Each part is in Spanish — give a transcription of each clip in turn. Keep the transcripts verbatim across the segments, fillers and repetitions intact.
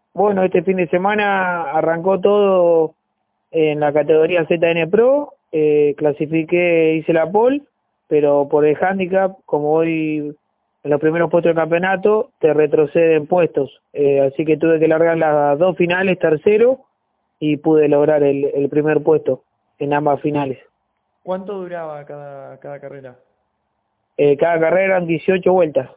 Bueno, este fin de semana arrancó todo en la categoría Z N Pro, eh, clasifiqué, hice la pole, pero por el handicap, como voy en los primeros puestos del campeonato, te retroceden puestos, eh, así que tuve que largar las dos finales tercero y pude lograr el, el primer puesto en ambas finales. ¿Cuánto duraba cada, cada carrera? Eh, cada carrera eran dieciocho vueltas.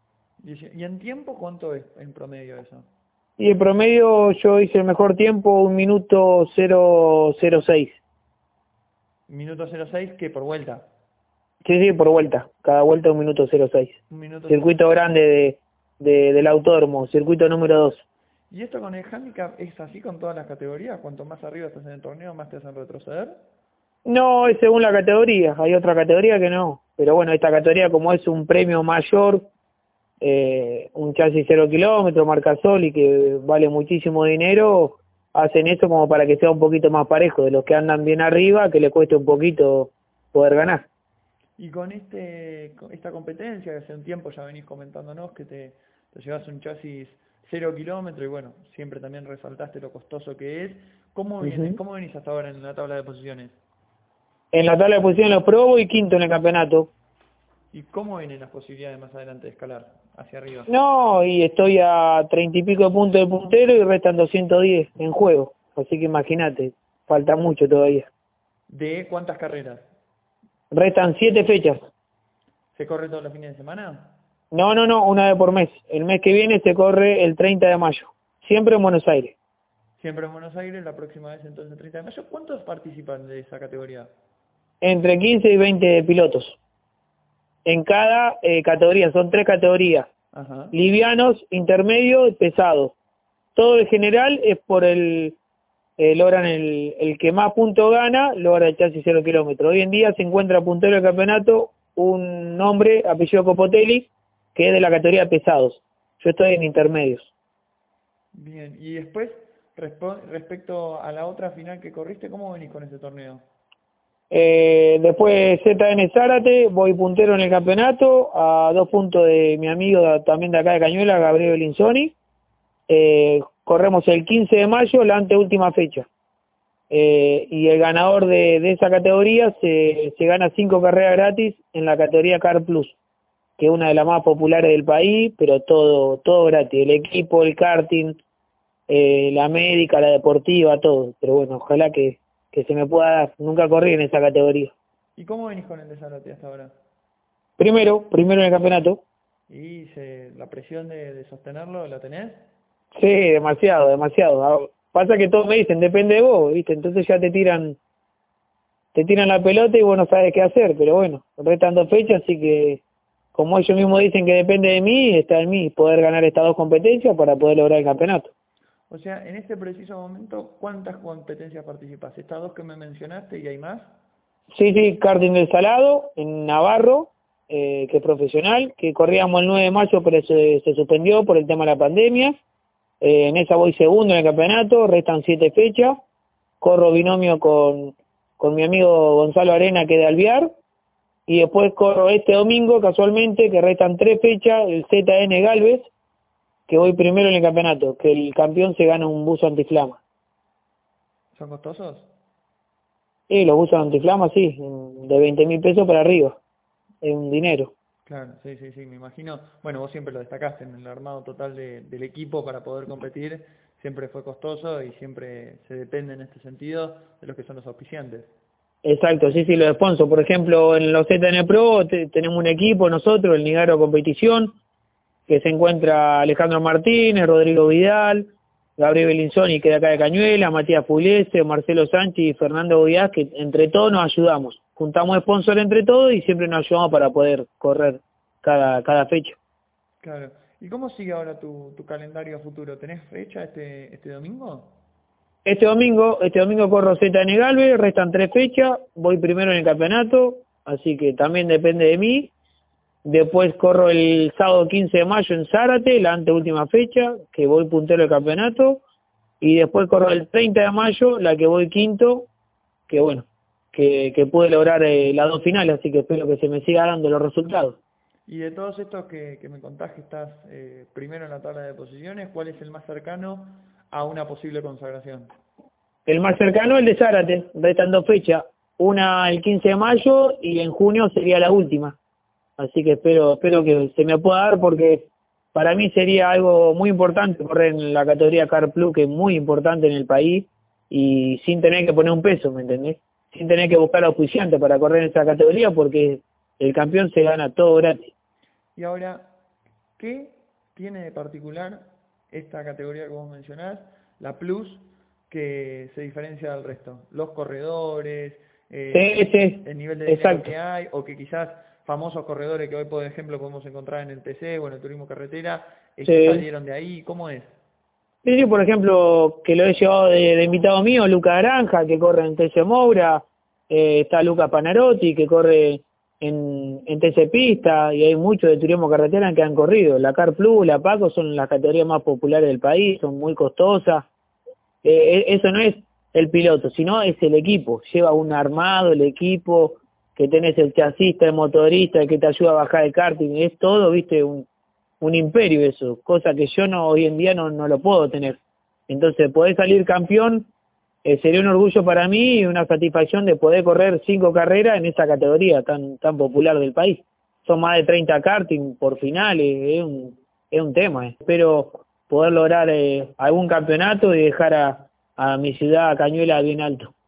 ¿Y en tiempo cuánto es en promedio eso? Y en promedio yo hice el mejor tiempo, un minuto cero cero seis. ¿Minuto cero seis qué por vuelta? Sí, sí, por vuelta. Cada vuelta un minuto cero seis. Un minuto Circuito grande de, de, del autódromo, circuito número dos. ¿Y esto con el handicap es así con todas las categorías? ¿Cuanto más arriba estás en el torneo, más te hacen retroceder? No, es según la categoría. Hay otra categoría que no. Pero bueno, esta categoría como es un premio mayor, eh, un chasis cero kilómetros, marca Sol y que vale muchísimo dinero, hacen eso como para que sea un poquito más parejo. De los que andan bien arriba, que le cueste un poquito poder ganar. Y con este con esta competencia, que hace un tiempo ya venís comentándonos que te, te llevas un chasis cero kilómetros y bueno, siempre también resaltaste lo costoso que es. ¿Cómo vienes, Uh-huh. cómo venís hasta ahora en la tabla de posiciones? En la tabla de posición los probos y quinto en el campeonato. ¿Y cómo vienen las posibilidades más adelante de escalar hacia arriba? No, y estoy a treinta y pico de puntos de puntero y restan doscientos diez en juego. Así que imagínate, falta mucho todavía. ¿De cuántas carreras? Restan siete fechas. ¿Se corre todos los fines de semana? No, no, no, una vez por mes. El mes que viene se corre el treinta de mayo. Siempre en Buenos Aires. Siempre en Buenos Aires, la próxima vez entonces el treinta de mayo. ¿Cuántos participan de esa categoría? Entre quince y veinte pilotos. En cada eh, categoría, son tres categorías. Ajá. Livianos, intermedio y pesados. Todo el general es por el... Eh, logran el, el que más puntos gana, logra el chasis cero kilómetros. Hoy en día se encuentra puntero del campeonato un hombre, apellido Copotelli, que es de la categoría pesados. Yo estoy en intermedios. Bien, y después, respecto a la otra final que corriste, ¿cómo venís con ese torneo? Eh, después Z N Zárate, voy puntero en el campeonato, a dos puntos de mi amigo también de acá de Cañuela, Gabriel Belinsoni. Eh, corremos el quince de mayo, la anteúltima fecha. Eh, y el ganador de, de esa categoría se, se gana cinco carreras gratis en la categoría Car Plus, que es una de las más populares del país, pero todo todo gratis, el equipo, el karting, eh, la médica, la deportiva, todo. Pero bueno, ojalá que, que se me pueda dar. Nunca corrí en esa categoría. ¿Y cómo venís con el de Zárate hasta ahora? Primero, primero en el campeonato. ¿Y se, la presión de, de sostenerlo la tenés? Sí, demasiado, demasiado. Pasa que todos me dicen, depende de vos, ¿viste? Entonces ya te tiran te tiran la pelota y vos no sabes qué hacer, pero bueno, restan dos fechas, así que como ellos mismos dicen que depende de mí, está en mí poder ganar estas dos competencias para poder lograr el campeonato. O sea, en este preciso momento, ¿cuántas competencias participas? ¿Estas dos que me mencionaste y hay más? Sí, sí, karting del Salado, en Navarro, eh, que es profesional, que corríamos el nueve de mayo, pero se, se suspendió por el tema de la pandemia. Eh, en esa voy segundo en el campeonato, restan siete fechas. Corro binomio con, con mi amigo Gonzalo Arena, que es de Alvear. Y después corro este domingo, casualmente, que restan tres fechas, el Z N Galvez, que voy primero en el campeonato, que el campeón se gana un buzo antiflama. ¿Son costosos? Y los buzos antiflama, sí, de veinte mil pesos para arriba. Es un dinero. Claro, sí, sí, sí, me imagino. Bueno, vos siempre lo destacaste en el armado total de, del equipo para poder competir. Siempre fue costoso y siempre se depende en este sentido de los que son los auspiciantes. Exacto, sí, sí, los sponsors. Por ejemplo, en los Z N Pro te, tenemos un equipo nosotros, el Nigaro Competición, que se encuentra Alejandro Martínez, Rodrigo Vidal, Gabriel Belinsoni, que es de acá de Cañuela, Matías Pugliese, Marcelo Sánchez y Fernando Díaz, que entre todos nos ayudamos. Juntamos sponsor entre todos y siempre nos ayudamos para poder correr cada, cada fecha. Claro. ¿Y cómo sigue ahora tu, tu calendario futuro? ¿Tenés fecha este, este domingo? Este domingo, este domingo corro Z N Galvez, restan tres fechas, voy primero en el campeonato, así que también depende de mí. Después corro el sábado quince de mayo en Zárate, la anteúltima fecha, que voy puntero del campeonato. Y después corro el treinta de mayo, la que voy quinto, que bueno, que, que pude lograr eh, las dos finales, así que espero que se me siga dando los resultados. Y de todos estos que, que me contás que estás eh, primero en la tabla de posiciones, ¿cuál es el más cercano a una posible consagración? El más cercano es el de Zárate, restan dos fechas, una el quince de mayo y en junio sería la última. Así que espero espero que se me pueda dar porque para mí sería algo muy importante correr en la categoría Car Plus, que es muy importante en el país, y sin tener que poner un peso, ¿me entendés? Sin tener que buscar auspiciante para correr en esa categoría porque el campeón se gana todo gratis. Y ahora, ¿qué tiene de particular esta categoría que vos mencionás, la Plus, que se diferencia del resto? Los corredores, eh, Sí, sí, el nivel de dinero exacto. que hay, o que quizás famosos corredores que hoy, por ejemplo, podemos encontrar en el T C o en el turismo carretera, eh, ya Sí. salieron de ahí. ¿Cómo es? Sí, sí, por ejemplo, que lo he llevado de, de invitado mío, Luca Granja, que corre en T C Moura, eh, está Luca Panarotti, que corre en, en T C Pista, y hay muchos de turismo carretera que han corrido. La Car Plus, la Paco son las categorías más populares del país, son muy costosas. Eh, eso no es el piloto, sino es el equipo. Lleva un armado, el equipo, que tenés el chasista, el motorista, el que te ayuda a bajar el karting, es todo, viste, un, un imperio eso, cosa que yo no hoy en día no, no lo puedo tener. Entonces, poder salir campeón eh, sería un orgullo para mí y una satisfacción de poder correr cinco carreras en esa categoría tan tan popular del país. Son más de treinta karting por finales, es un, es un tema. Eh. Espero poder lograr eh, algún campeonato y dejar a, a mi ciudad, a Cañuelas, bien alto.